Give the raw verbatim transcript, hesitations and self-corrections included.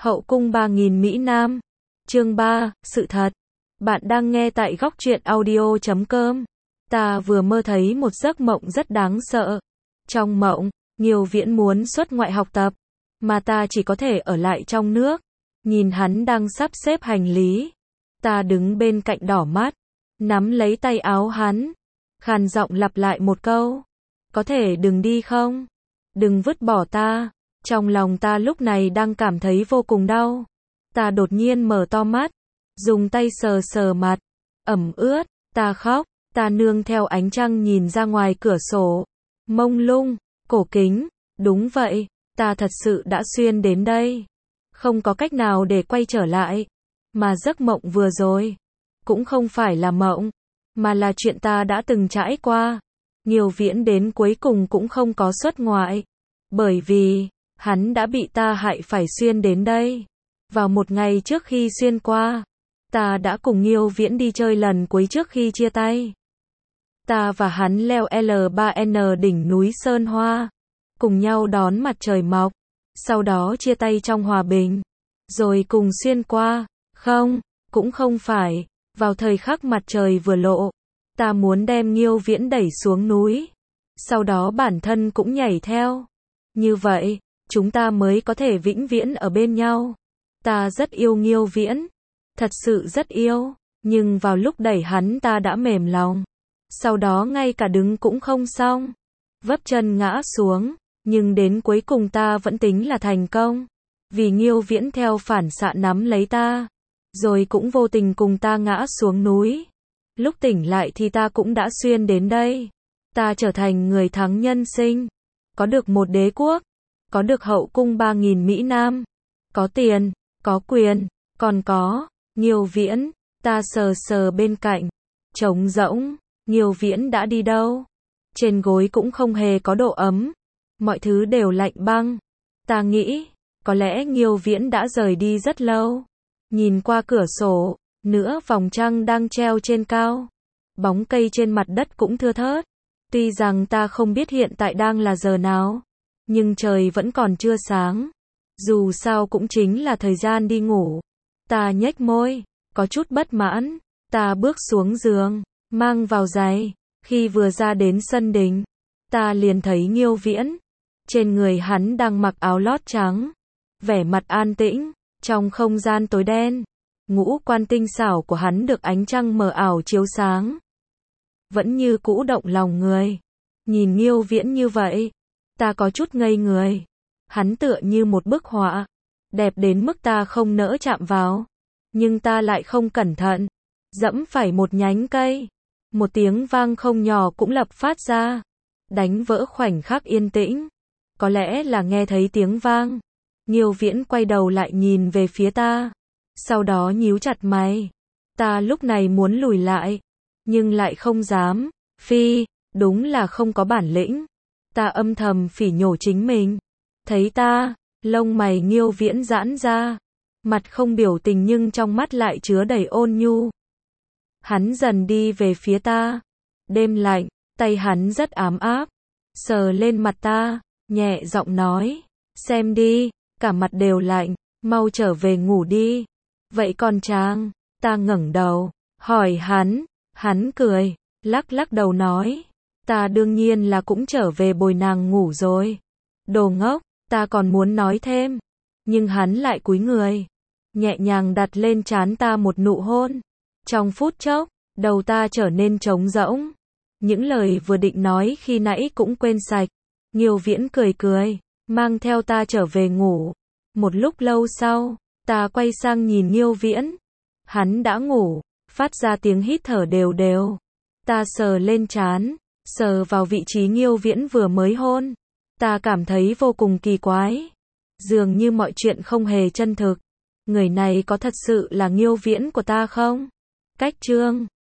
Hậu cung ba nghìn Mỹ Nam. Chương ba, sự thật. Bạn đang nghe tại góc truyện audio chấm com. Ta vừa mơ thấy một giấc mộng rất đáng sợ. Trong mộng, Nghiêu Viễn muốn xuất ngoại học tập, mà ta chỉ có thể ở lại trong nước. Nhìn hắn đang sắp xếp hành lý. Ta đứng bên cạnh đỏ mắt, nắm lấy tay áo hắn, khàn giọng lặp lại một câu. Có thể đừng đi không? Đừng vứt bỏ ta. Trong lòng ta lúc này đang cảm thấy vô cùng đau. Ta đột nhiên mở to mắt, dùng tay sờ sờ mặt, ẩm ướt, ta khóc, ta nương theo ánh trăng nhìn ra ngoài cửa sổ. Mông lung, cổ kính, đúng vậy, ta thật sự đã xuyên đến đây. Không có cách nào để quay trở lại. Mà giấc mộng vừa rồi, cũng không phải là mộng, mà là chuyện ta đã từng trải qua. Nghiêu Viễn đến cuối cùng cũng không có xuất ngoại. Bởi vì, hắn đã bị ta hại phải xuyên đến đây. Vào một ngày trước khi xuyên qua, ta đã cùng Nghiêu Viễn đi chơi lần cuối trước khi chia tay. Ta và hắn leo L ba N đỉnh núi Sơn Hoa, cùng nhau đón mặt trời mọc, sau đó chia tay trong hòa bình, rồi cùng xuyên qua. Không, cũng không phải, vào thời khắc mặt trời vừa lộ, ta muốn đem Nghiêu Viễn đẩy xuống núi, sau đó bản thân cũng nhảy theo. Như vậy, chúng ta mới có thể vĩnh viễn ở bên nhau. Ta rất yêu Nghiêu Viễn, thật sự rất yêu, nhưng vào lúc đẩy hắn ta đã mềm lòng. Sau đó ngay cả đứng cũng không xong, vấp chân ngã xuống, nhưng đến cuối cùng ta vẫn tính là thành công. Vì Nghiêu Viễn theo phản xạ nắm lấy ta, rồi cũng vô tình cùng ta ngã xuống núi. Lúc tỉnh lại thì ta cũng đã xuyên đến đây. Ta trở thành người thắng nhân sinh, có được một đế quốc, có được hậu cung ba nghìn Mỹ Nam, có tiền, có quyền, còn có Nghiêu Viễn. Ta sờ sờ bên cạnh, trống rỗng. Nghiêu Viễn đã đi đâu? Trên gối cũng không hề có độ ấm, mọi thứ đều lạnh băng. Ta nghĩ, có lẽ Nghiêu Viễn đã rời đi rất lâu. Nhìn qua cửa sổ, nửa vòng trăng đang treo trên cao. Bóng cây trên mặt đất cũng thưa thớt. Tuy rằng ta không biết hiện tại đang là giờ nào, nhưng trời vẫn còn chưa sáng. Dù sao cũng chính là thời gian đi ngủ. Ta nhếch môi, có chút bất mãn. Ta bước xuống giường, mang vào giày. Khi vừa ra đến sân đình, ta liền thấy Nghiêu Viễn. Trên người hắn đang mặc áo lót trắng, vẻ mặt an tĩnh. Trong không gian tối đen, ngũ quan tinh xảo của hắn được ánh trăng mờ ảo chiếu sáng, vẫn như cũ động lòng người. Nhìn Nghiêu Viễn như vậy, ta có chút ngây người. Hắn tựa như một bức họa, đẹp đến mức ta không nỡ chạm vào. Nhưng ta lại không cẩn thận, dẫm phải một nhánh cây. Một tiếng vang không nhỏ cũng lập phát ra, đánh vỡ khoảnh khắc yên tĩnh. Có lẽ là nghe thấy tiếng vang, Nghiêu Viễn quay đầu lại nhìn về phía ta, sau đó nhíu chặt mày. Ta lúc này muốn lùi lại, nhưng lại không dám. Phi, đúng là không có bản lĩnh. Ta âm thầm phỉ nhổ chính mình. Thấy ta, lông mày Nghiêu Viễn giãn ra, mặt không biểu tình nhưng trong mắt lại chứa đầy ôn nhu. Hắn dần đi về phía ta. Đêm lạnh, tay hắn rất ấm áp, sờ lên mặt ta, nhẹ giọng nói, xem đi, cả mặt đều lạnh, mau trở về ngủ đi. Vậy còn chàng? Ta ngẩng đầu, hỏi hắn. Hắn cười, lắc lắc đầu nói, ta đương nhiên là cũng trở về bồi nàng ngủ rồi. Đồ ngốc, ta còn muốn nói thêm, nhưng hắn lại cúi người, nhẹ nhàng đặt lên trán ta một nụ hôn. Trong phút chốc, đầu ta trở nên trống rỗng. Những lời vừa định nói khi nãy cũng quên sạch. Nghiêu Viễn cười cười, mang theo ta trở về ngủ. Một lúc lâu sau, ta quay sang nhìn Nghiêu Viễn. Hắn đã ngủ, phát ra tiếng hít thở đều đều. Ta sờ lên trán, sờ vào vị trí Nghiêu Viễn vừa mới hôn. Ta cảm thấy vô cùng kỳ quái. Dường như mọi chuyện không hề chân thực. Người này có thật sự là Nghiêu Viễn của ta không? Cách chương